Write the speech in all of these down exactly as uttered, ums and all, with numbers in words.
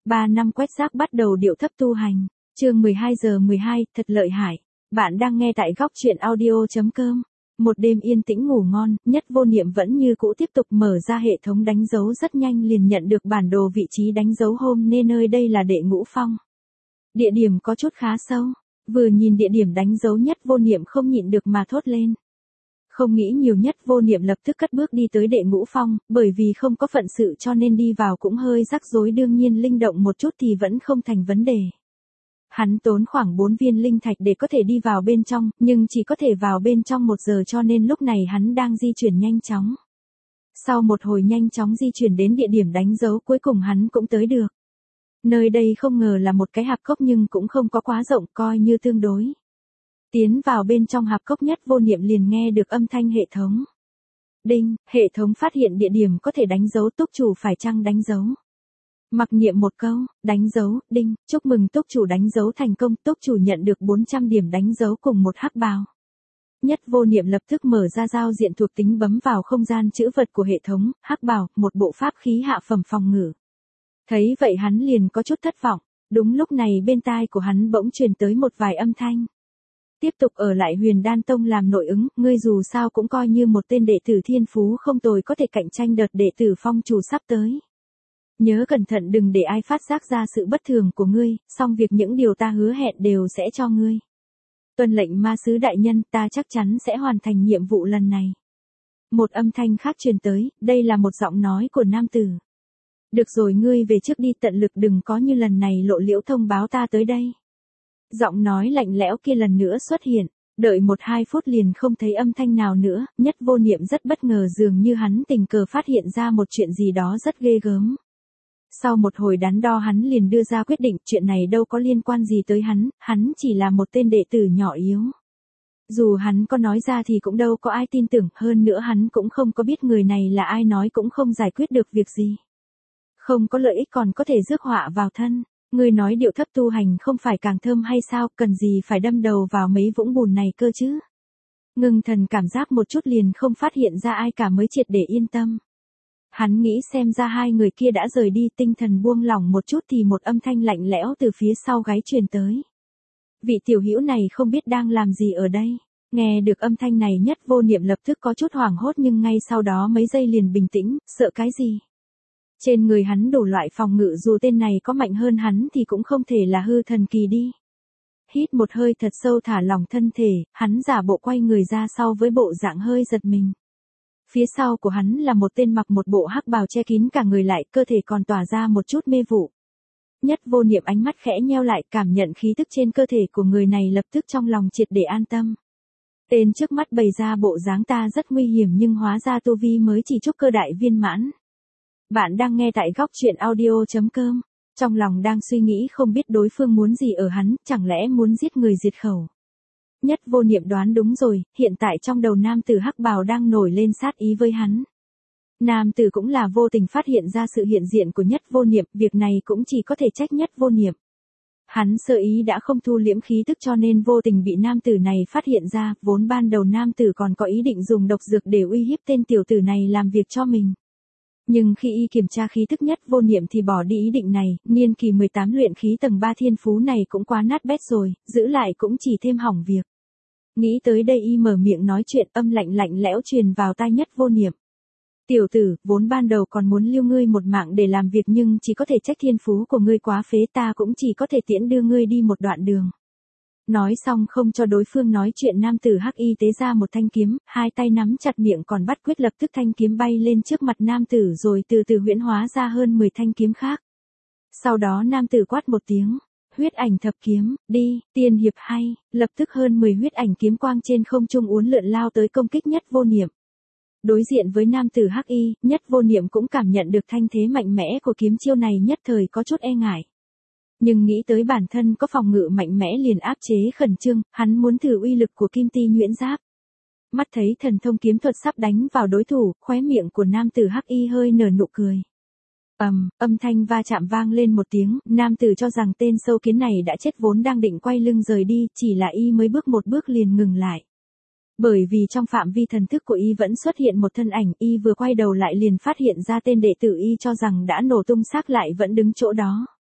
ba năm quét rác bắt đầu điệu thấp tu hành. Chương mười hai giờ mười hai, thật lợi hại. Bạn đang nghe tại góc truyện audio chấm com. Một đêm yên tĩnh ngủ ngon, Nhất Vô Niệm vẫn như cũ tiếp tục mở ra hệ thống đánh dấu, rất nhanh liền nhận được bản đồ vị trí đánh dấu hôm nên nơi đây là Đệ Ngũ Phong. Địa điểm có chút khá sâu, vừa nhìn địa điểm đánh dấu Nhất Vô Niệm không nhịn được mà thốt lên. Không nghĩ nhiều, Nhất Vô Niệm lập tức cất bước đi tới Đệ Ngũ Phong, bởi vì không có phận sự cho nên đi vào cũng hơi rắc rối, đương nhiên linh động một chút thì vẫn không thành vấn đề. Hắn tốn khoảng bốn viên linh thạch để có thể đi vào bên trong, nhưng chỉ có thể vào bên trong một giờ cho nên lúc này hắn đang di chuyển nhanh chóng. Sau một hồi nhanh chóng di chuyển đến địa điểm đánh dấu cuối cùng hắn cũng tới được. Nơi đây không ngờ là một cái hạp cốc nhưng cũng không có quá rộng, coi như tương đối. Tiến vào bên trong hạp cốc, Nhất Vô Niệm liền nghe được âm thanh hệ thống. Đinh, hệ thống phát hiện địa điểm có thể đánh dấu, túc chủ phải chăng đánh dấu. Mặc niệm một câu, đánh dấu, đinh, chúc mừng túc chủ đánh dấu thành công, túc chủ nhận được bốn trăm điểm đánh dấu cùng một hắc bào. Nhất Vô Niệm lập tức mở ra giao diện thuộc tính, bấm vào không gian chữ vật của hệ thống, hắc bào, một bộ pháp khí hạ phẩm phòng ngự. Thấy vậy hắn liền có chút thất vọng, đúng lúc này bên tai của hắn bỗng truyền tới một vài âm thanh. Tiếp tục ở lại Huyền Đan Tông làm nội ứng, ngươi dù sao cũng coi như một tên đệ tử thiên phú không tồi, có thể cạnh tranh đợt đệ tử phong chủ sắp tới. Nhớ cẩn thận đừng để ai phát giác ra sự bất thường của ngươi, xong việc những điều ta hứa hẹn đều sẽ cho ngươi. Tuân lệnh ma sứ đại nhân, ta chắc chắn sẽ hoàn thành nhiệm vụ lần này. Một âm thanh khác truyền tới, đây là một giọng nói của nam tử. Được rồi, ngươi về trước đi, tận lực đừng có như lần này lộ liễu thông báo ta tới đây. Giọng nói lạnh lẽo kia lần nữa xuất hiện, đợi một hai phút liền không thấy âm thanh nào nữa, Nhất Vô Niệm rất bất ngờ, dường như hắn tình cờ phát hiện ra một chuyện gì đó rất ghê gớm. Sau một hồi đắn đo hắn liền đưa ra quyết định, chuyện này đâu có liên quan gì tới hắn, hắn chỉ là một tên đệ tử nhỏ yếu. Dù hắn có nói ra thì cũng đâu có ai tin tưởng, hơn nữa hắn cũng không có biết người này là ai, nói cũng không giải quyết được việc gì. Không có lợi ích còn có thể rước họa vào thân. Ngươi nói điệu thấp tu hành không phải càng thơm hay sao, cần gì phải đâm đầu vào mấy vũng bùn này cơ chứ. Ngưng thần cảm giác một chút liền không phát hiện ra ai cả mới triệt để yên tâm. Hắn nghĩ xem ra hai người kia đã rời đi, tinh thần buông lỏng một chút thì một âm thanh lạnh lẽo từ phía sau gáy truyền tới. Vị tiểu hữu này không biết đang làm gì ở đây. Nghe được âm thanh này, Nhất Vô Niệm lập tức có chút hoảng hốt nhưng ngay sau đó mấy giây liền bình tĩnh, sợ cái gì. Trên người hắn đủ loại phòng ngự, dù tên này có mạnh hơn hắn thì cũng không thể là hư thần kỳ đi. Hít một hơi thật sâu, thả lỏng thân thể, hắn giả bộ quay người ra sau với bộ dạng hơi giật mình. Phía sau của hắn là một tên mặc một bộ hắc bào che kín cả người lại, cơ thể còn tỏa ra một chút mê vụ. Nhất Vô Niệm ánh mắt khẽ nheo lại, cảm nhận khí tức trên cơ thể của người này, lập tức trong lòng triệt để an tâm. Tên trước mắt bày ra bộ dáng ta rất nguy hiểm nhưng hóa ra tu vi mới chỉ trúc cơ đại viên mãn. Bạn đang nghe tại góc truyện audio chấm com. Trong lòng đang suy nghĩ không biết đối phương muốn gì ở hắn, chẳng lẽ muốn giết người diệt khẩu. Nhất Vô Niệm đoán đúng rồi, hiện tại trong đầu nam tử hắc bào đang nổi lên sát ý với hắn. Nam tử cũng là vô tình phát hiện ra sự hiện diện của Nhất Vô Niệm, việc này cũng chỉ có thể trách Nhất Vô Niệm. Hắn sơ ý đã không thu liễm khí tức cho nên vô tình bị nam tử này phát hiện ra, vốn ban đầu nam tử còn có ý định dùng độc dược để uy hiếp tên tiểu tử này làm việc cho mình. Nhưng khi y kiểm tra khí tức Nhất Vô Niệm thì bỏ đi ý định này, niên kỳ mười tám luyện khí tầng ba thiên phú này cũng quá nát bét rồi, giữ lại cũng chỉ thêm hỏng việc. Nghĩ tới đây y mở miệng nói chuyện, âm lạnh lạnh lẽo truyền vào tai Nhất Vô Niệm. Tiểu tử, vốn ban đầu còn muốn lưu ngươi một mạng để làm việc nhưng chỉ có thể trách thiên phú của ngươi quá phế, ta cũng chỉ có thể tiễn đưa ngươi đi một đoạn đường. Nói xong không cho đối phương nói chuyện, nam tử hắc y tế ra một thanh kiếm, hai tay nắm chặt miệng còn bắt quyết, lập tức thanh kiếm bay lên trước mặt nam tử rồi từ từ huyễn hóa ra hơn mười thanh kiếm khác. Sau đó nam tử quát một tiếng, huyết ảnh thập kiếm, đi, tiên hiệp hay, lập tức hơn mười huyết ảnh kiếm quang trên không trung uốn lượn lao tới công kích Nhất Vô Niệm. Đối diện với nam tử hắc y, Nhất Vô Niệm cũng cảm nhận được thanh thế mạnh mẽ của kiếm chiêu này, nhất thời có chút e ngại. Nhưng nghĩ tới bản thân có phòng ngự mạnh mẽ liền áp chế khẩn trương, hắn muốn thử uy lực của Kim Ti Nhuyễn Giáp. Mắt thấy thần thông kiếm thuật sắp đánh vào đối thủ, khóe miệng của nam tử hắc y hơi nở nụ cười. Ầm, um, âm thanh va chạm vang lên một tiếng, nam tử cho rằng tên sâu kiến này đã chết, vốn đang định quay lưng rời đi, chỉ là y mới bước một bước liền ngừng lại. Bởi vì trong phạm vi thần thức của y vẫn xuất hiện một thân ảnh, y vừa quay đầu lại liền phát hiện ra tên đệ tử y cho rằng đã nổ tung xác lại vẫn đứng chỗ đó.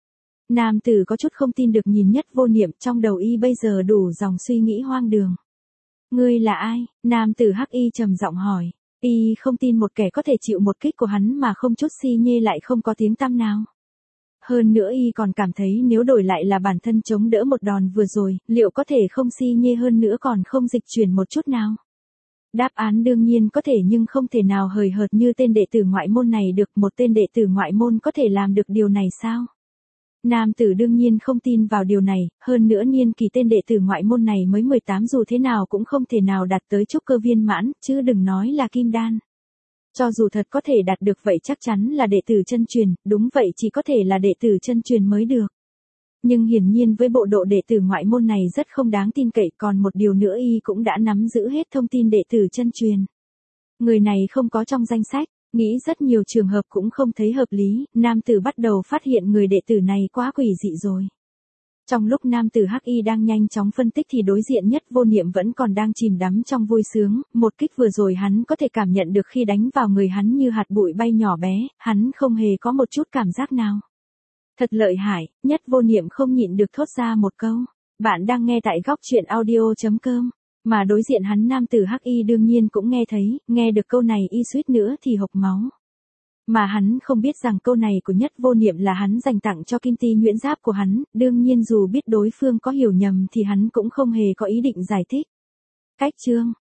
Nam tử có chút không tin được nhìn Nhất Vô Niệm, trong đầu y bây giờ đủ dòng suy nghĩ hoang đường. Ngươi là ai? Nam tử hắc y trầm giọng hỏi. Y không tin một kẻ có thể chịu một kích của hắn mà không chút si nhê lại không có tiếng tăm nào. Hơn nữa y còn cảm thấy nếu đổi lại là bản thân chống đỡ một đòn vừa rồi, liệu có thể không si nhê hơn nữa còn không dịch chuyển một chút nào? Đáp án đương nhiên có thể nhưng không thể nào hời hợt như tên đệ tử ngoại môn này được, một tên đệ tử ngoại môn có thể làm được điều này sao? Nam tử đương nhiên không tin vào điều này, hơn nữa niên kỳ tên đệ tử ngoại môn này mới mười tám dù thế nào cũng không thể nào đạt tới trúc cơ viên mãn, chứ đừng nói là kim đan. Cho dù thật có thể đạt được vậy chắc chắn là đệ tử chân truyền, đúng vậy chỉ có thể là đệ tử chân truyền mới được. Nhưng hiển nhiên với bộ độ đệ tử ngoại môn này rất không đáng tin cậy, còn một điều nữa y cũng đã nắm giữ hết thông tin đệ tử chân truyền. Người này không có trong danh sách, nghĩ rất nhiều trường hợp cũng không thấy hợp lý, nam tử bắt đầu phát hiện người đệ tử này quá quỷ dị rồi. Trong lúc nam tử hắc y đang nhanh chóng phân tích thì đối diện Nhất Vô Niệm vẫn còn đang chìm đắm trong vui sướng, một kích vừa rồi hắn có thể cảm nhận được khi đánh vào người hắn như hạt bụi bay nhỏ bé, hắn không hề có một chút cảm giác nào. Thật lợi hại, Nhất Vô Niệm không nhịn được thốt ra một câu. Bạn đang nghe tại góc truyện audio chấm com. Mà đối diện hắn nam tử hắc y đương nhiên cũng nghe thấy, nghe được câu này y suýt nữa thì hộc máu. Mà hắn không biết rằng câu này của Nhất Vô Niệm là hắn dành tặng cho kim ti nhuyễn giáp của hắn, đương nhiên dù biết đối phương có hiểu nhầm thì hắn cũng không hề có ý định giải thích. Cách chương